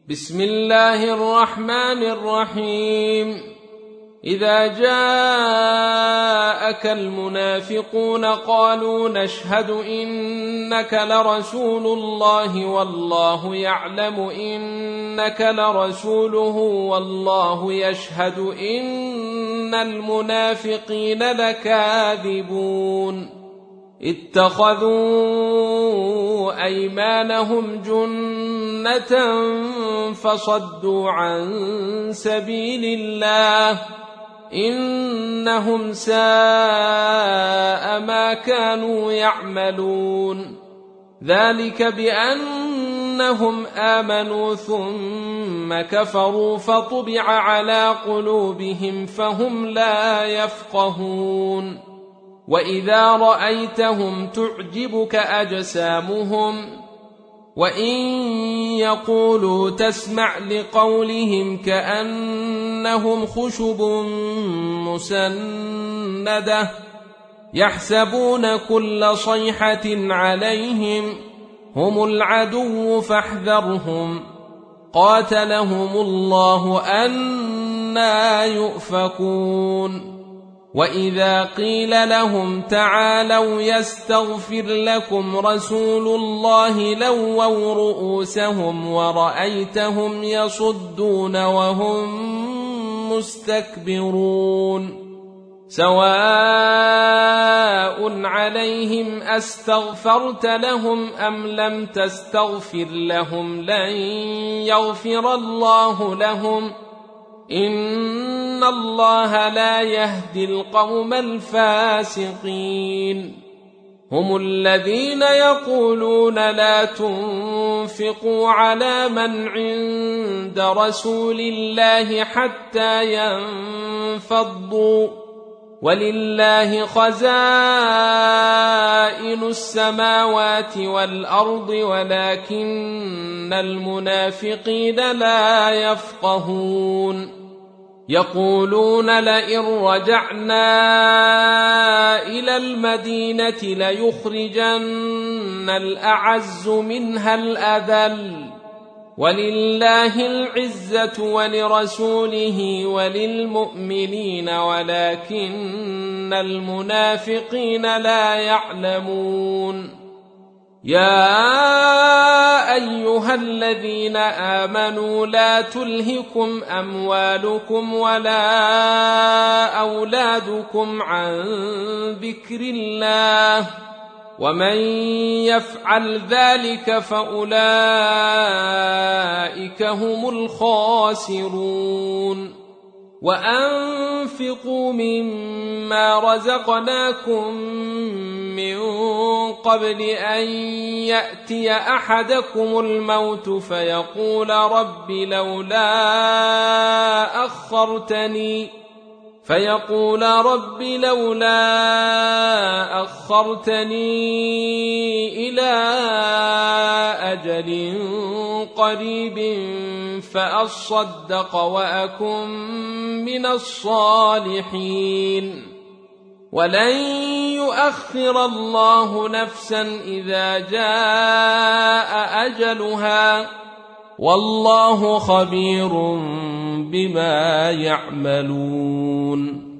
بسم الله الرحمن الرحيم. إذا جاءك المنافقون قالوا نشهد إنك لرسول الله والله يعلم إنك لرسوله والله يشهد إن المنافقين لكاذبون. اتخذوا أيمانهم جنة فصدوا عن سبيل الله إنهم ساء ما كانوا يعملون. ذلك بأنهم آمنوا ثم كفروا فطبع على قلوبهم فهم لا يفقهون. وإذا رأيتهم تعجبك أجسامهم وإن يقولوا تسمع لقولهم كأنهم خشب مسندة يحسبون كل صيحة عليهم هم العدو فاحذرهم قاتلهم الله أنى يؤفكون. وإذا قيل لهم تعالوا يستغفر لكم رسول الله لووا رؤوسهم ورأيتهم يصدون وهم مستكبرون. سواء عليهم أستغفرت لهم أم لم تستغفر لهم لن يغفر الله لهم إن الله لا يهدي القوم الفاسقين. هم الذين يقولون لا تنفقوا على من عند رسول الله حتى ينفضوا ولله خزائن السماوات والأرض ولكن المنافقين لا يفقهون. يقولون لئن رجعنا إلى المدينة ليخرجن الأعز منها الأذل ولله العزة ولرسوله وللمؤمنين ولكن المنافقين لا يعلمون. يا أيها الذين آمنوا لا تلهكم أموالكم ولا أولادكم عن ذكر الله ومن يفعل ذلك فأولئك هم الخاسرون. وأنفقوا مما رزقناكم من قبل أن يأتي أحدكم الموت فيقول رب لولا أخرتني إلى أجل قريب فأصدق وأكن من الصالحين. ولن يؤخر الله نفسا إذا جاء أجلها والله خبير بما يعملون.